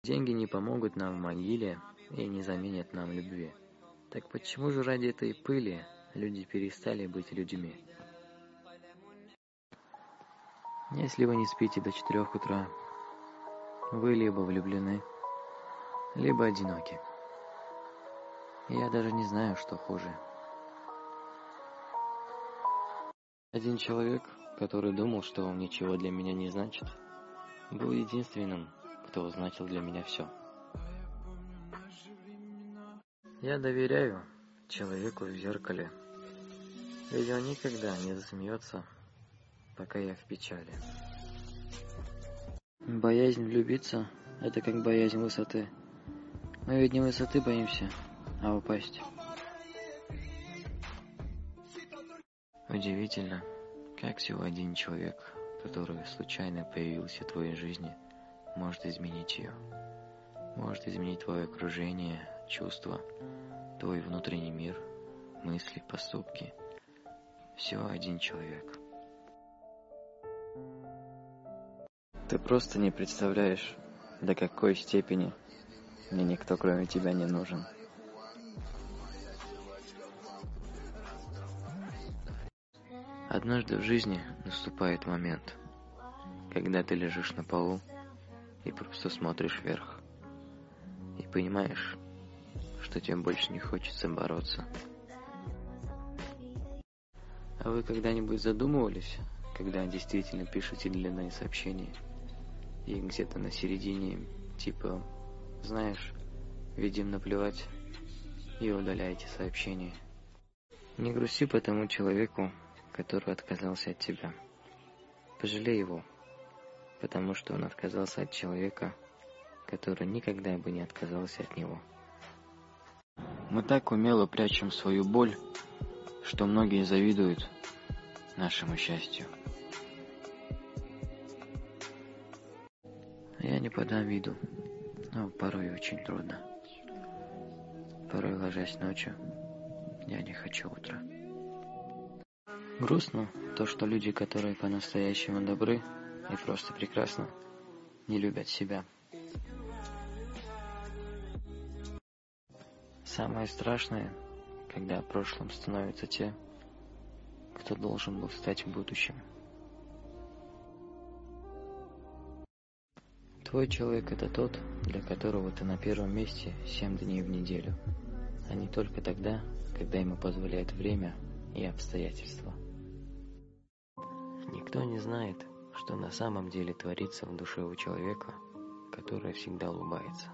Деньги не помогут нам в могиле и не заменят нам любви. Так почему же ради этой пыли люди перестали быть людьми? Если вы не спите до 4 утра, вы либо влюблены, либо одиноки. Я даже не знаю, что хуже. Один человек, который думал, что он ничего для меня не значит, был единственным, кто значил для меня все. Я доверяю человеку в зеркале, ведь он никогда не засмеется, пока я в печали. Боязнь влюбиться – это как боязнь высоты. Мы ведь не высоты боимся, а упасть. Удивительно, как всего один человек, который случайно появился в твоей жизни, может изменить ее. Может изменить твое окружение, чувства, твой внутренний мир, мысли, поступки. Всего один человек. Ты просто не представляешь, до какой степени мне никто кроме тебя не нужен. Однажды в жизни наступает момент, когда ты лежишь на полу и просто смотришь вверх. И понимаешь, что тебе больше не хочется бороться. А вы когда-нибудь задумывались, когда действительно пишете длинные сообщения, и где-то на середине, типа, знаешь, видим наплевать, и удаляете сообщение? Не грусти по тому человеку, который отказался от тебя. Пожалей его, потому что он отказался от человека, который никогда бы не отказался от него. Мы так умело прячем свою боль, что многие завидуют нашему счастью. Я не подам виду, но порой очень трудно. Порой, ложась ночью, я не хочу утра. Грустно то, что люди, которые по-настоящему добры и просто прекрасны, не любят себя. Самое страшное, когда в прошлом становятся те, кто должен был стать в будущем. Твой человек – это тот, для которого ты на первом месте 7 дней в неделю, а не только тогда, когда ему позволяет время и обстоятельства. Никто не знает, что на самом деле творится в душе у человека, который всегда улыбается.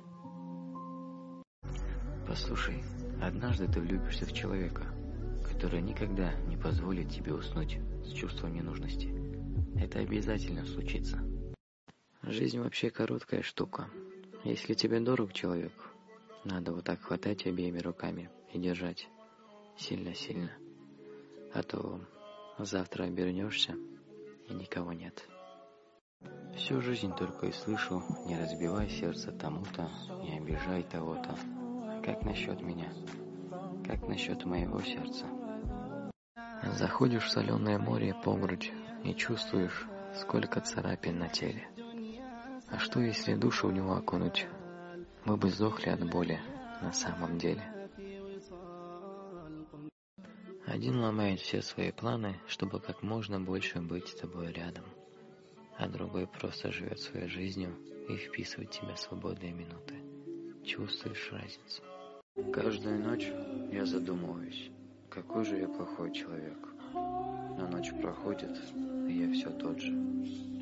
Послушай, однажды ты влюбишься в человека, который никогда не позволит тебе уснуть с чувством ненужности. Это обязательно случится. Жизнь вообще короткая штука. Если тебе дорог человек, надо вот так хватать обеими руками и держать сильно-сильно. А то завтра обернешься, и никого нет. Всю жизнь только и слышу: не разбивай сердце тому-то, не обижай того-то. Как насчет меня? Как насчет моего сердца? Заходишь в соленое море по грудь и чувствуешь, сколько царапин на теле. А что, если душу в него окунуть? Мы бы сдохли от боли на самом деле. Один ломает все свои планы, чтобы как можно больше быть с тобой рядом, а другой просто живет своей жизнью и вписывает в тебя свободные минуты. Чувствуешь разницу? Каждую ночь я задумываюсь, какой же я плохой человек. Но ночь проходит, и я все тот же.